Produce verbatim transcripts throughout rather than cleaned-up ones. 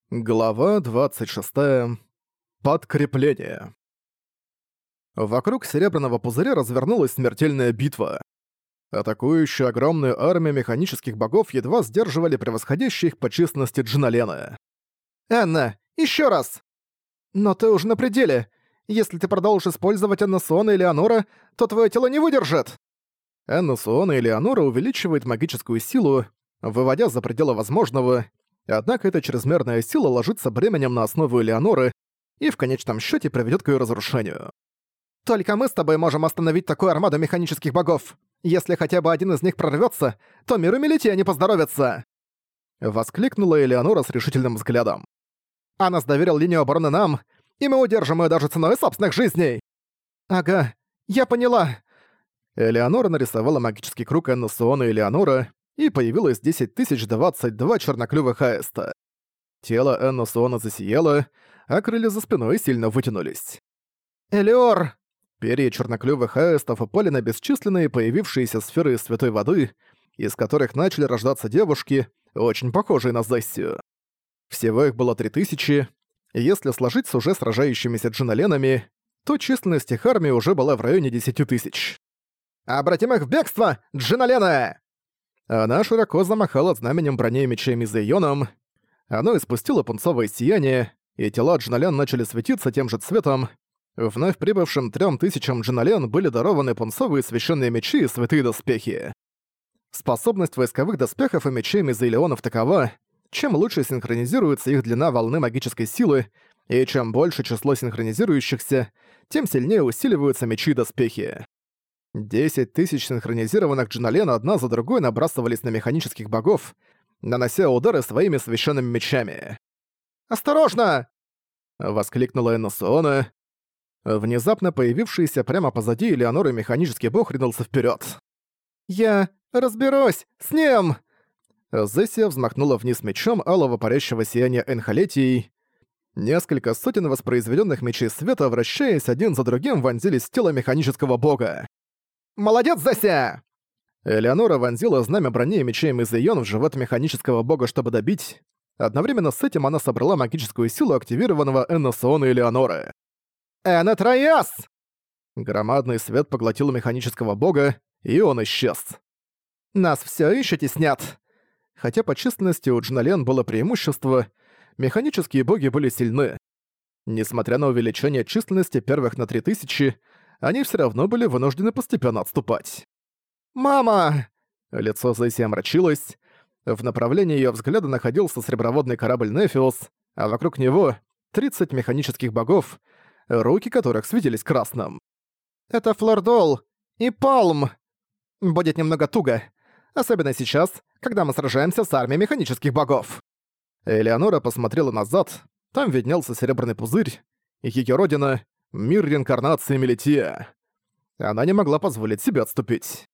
Глава двадцать шестая. Подкрепление. Вокруг Серебряного пузыря развернулась смертельная битва. Атакующую огромную армию механических богов едва сдерживали превосходящие их по численности Джиналены. «Энна, еще раз!» «Но ты уже на пределе. Если ты продолжишь использовать Энна Суона и Леонора, то твое тело не выдержит!» Энна Суона и Леонора увеличивает магическую силу, выводя за пределы возможного. Однако эта чрезмерная сила ложится бременем на основу Элеоноры и в конечном счете приведет к ее разрушению. «Только мы с тобой можем остановить такую армаду механических богов. Если хотя бы один из них прорвется, то миру Мелития не поздоровится!» Воскликнула Элеонора с решительным взглядом. «Анас доверил линию обороны нам, и мы удержим ее даже ценой собственных жизней!» «Ага, я поняла!» Элеонора нарисовала магический круг Энны Суона и Элеонора, и появилось десять тысяч двадцать два черноклювых аиста. Тело Энны Суона засияло, а крылья за спиной сильно вытянулись. «Элиор!» Перья черноклювых аистов упали на бесчисленные появившиеся сферы из святой воды, из которых начали рождаться девушки, очень похожие на Зессию. Всего их было три тысячи, и если сложить с уже сражающимися джиналенами, то численность их армии уже была в районе десяти тысяч. «Обратим их в бегство, джиналены!» Она широко замахала знаменем броней мечей Мизейоном. Оно испустило пунцовое сияние, и тела джинален начали светиться тем же цветом. Вновь прибывшим трем тысячам джинален были дарованы пунцовые священные мечи и святые доспехи. Способность войсковых доспехов и мечей Мизейлеонов такова: чем лучше синхронизируется их длина волны магической силы, и чем больше число синхронизирующихся, тем сильнее усиливаются мечи и доспехи. Десять тысяч синхронизированных джинален одна за другой набрасывались на механических богов, нанося удары своими священными мечами. «Осторожно!» — воскликнула Энна Суона. Внезапно появившийся прямо позади Элеоноры механический бог ринулся вперед. «Я разберусь с ним!» Зессия взмахнула вниз мечом алого парящего сияния Энхалетии. Несколько сотен воспроизведенных мечей света, вращаясь один за другим, вонзились в тело механического бога. «Молодец, Зессия!» Элеонора вонзила знамя брони и мечей Мизейон в живот механического бога, чтобы добить. Одновременно с этим она собрала магическую силу активированного Энна Суона и Элеоноры. «Энна Трояс!» Громадный свет поглотил механического бога, и он исчез. «Нас всё ещё теснят!» Хотя по численности у Джинален было преимущество, механические боги были сильны. Несмотря на увеличение численности первых на три тысячи, они всё равно были вынуждены постепенно отступать. «Мама!» Лицо Зесси омрачилось. В направлении её взгляда находился среброводный корабль Нефиус, а вокруг него тридцать механических богов, руки которых светились красным. «Это Флордол и Палм. Будет немного туго, особенно сейчас, когда мы сражаемся с армией механических богов». Элеонора посмотрела назад, там виднелся серебряный пузырь, и её родина — мир реинкарнации Мелития. Она не могла позволить себе отступить.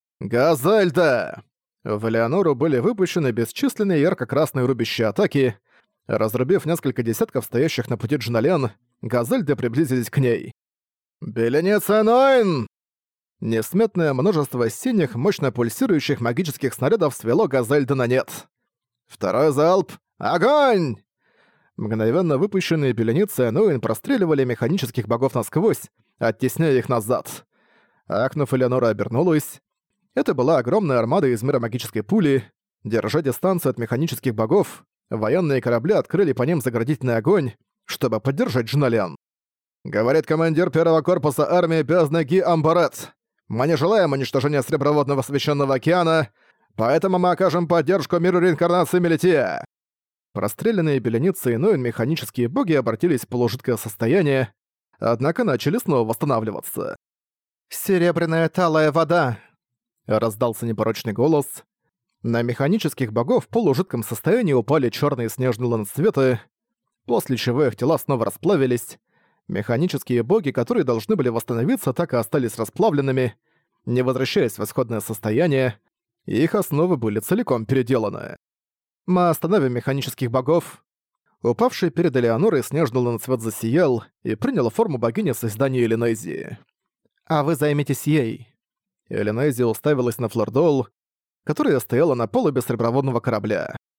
«Газальда!» В Элеонору были выпущены бесчисленные ярко-красные рубящие атаки. Разрубив несколько десятков стоящих на пути джинален, Газальды приблизились к ней. «Беленеция Нойн!» Несметное множество синих, мощно пульсирующих магических снарядов свело Газальда на нет. «Второй залп! Огонь!» Мгновенно выпущенные Беленицы и Нойн простреливали механических богов насквозь, оттесняя их назад. Ахнув, Элеонора обернулась. Это была огромная армада из мира магической пули. Держа дистанцию от механических богов, военные корабли открыли по ним заградительный огонь, чтобы поддержать Джинален. «Говорит командир первого корпуса армии Бездны Ги Амбарет. Мы не желаем уничтожения Среброводного Священного Океана, поэтому мы окажем поддержку миру реинкарнации Мелития». Простреленные Беленицы и Нойн механические боги обратились в полужидкое состояние, однако начали снова восстанавливаться. «Серебряная талая вода!» — раздался непорочный голос. На механических богов в полужидком состоянии упали черные снежные ланцветы, после чего их тела снова расплавились. Механические боги, которые должны были восстановиться, так и остались расплавленными, не возвращаясь в исходное состояние, и их основы были целиком переделаны. «Мы остановим механических богов». Упавший перед Элеонорой снежный ланцвет засиял и принял форму богини создания Элинезии. «А вы займетесь ей». Элинезия уставилась на Флордол, которая стояла на палубе среброводного корабля.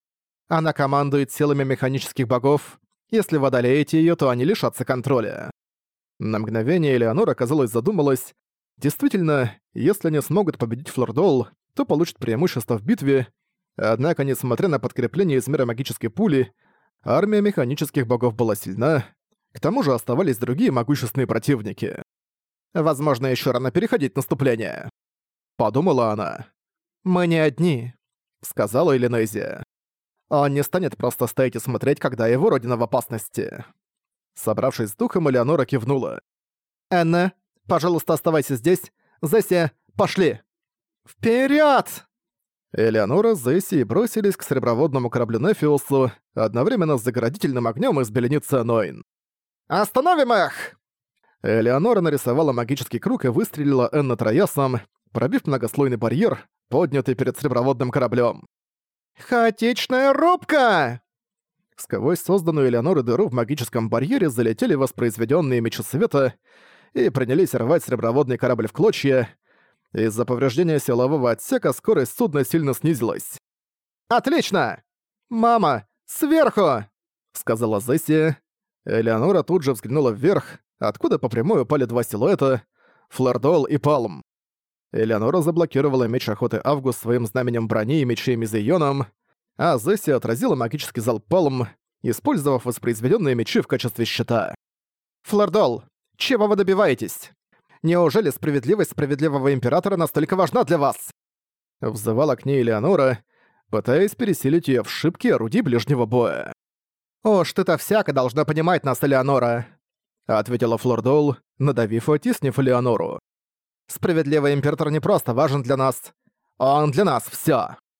Она командует силами механических богов. Если вы одолеете её, то они лишатся контроля». На мгновение Элеонора, казалось, задумалась. Действительно, если они смогут победить Флордол, то получат преимущество в битве. Однако, несмотря на подкрепление из мира магической пули, армия механических богов была сильна. К тому же оставались другие могущественные противники. «Возможно, ещё рано переходить наступление», — подумала она. «Мы не одни», — сказала Элинезия. «Он не станет просто стоять и смотреть, когда его родина в опасности». Собравшись с духом, Элеонора кивнула. «Энна, пожалуйста, оставайся здесь. Зесси, пошли!» «Вперёд!» Элеонора с Зесси бросились к среброводному кораблю Нефиусу, одновременно с заградительным огнём из беленицы Анойн. «Остановим их!» Элеонора нарисовала магический круг и выстрелила Энна Троясом, пробив многослойный барьер, поднятый перед среброводным кораблем. «Хаотичная рубка!» Сквозь созданную Элеонорой дыру в магическом барьере залетели воспроизведённые мечи света и принялись рвать среброводный корабль в клочья. Из-за повреждения силового отсека скорость судна сильно снизилась. «Отлично! Мама, сверху!» — сказала Зесси. Элеонора тут же взглянула вверх, откуда по прямой упали два силуэта — Флордол и Палм. Элеонора заблокировала меч охоты Август своим знаменем брони и мечей Мизейоном, а Зесси отразила магический залп Палм, использовав воспроизведённые мечи в качестве щита. «Флордол, чего вы добиваетесь? Неужели справедливость справедливого императора настолько важна для вас?» Взывала к ней Элеонора, пытаясь пересилить её в шибки орудий ближнего боя. «Уж ты-то всяко должна понимать нас, Элеонора», — ответила Флордол, надавив и оттеснив Элеонору. «Справедливый император не просто важен для нас, он для нас всё».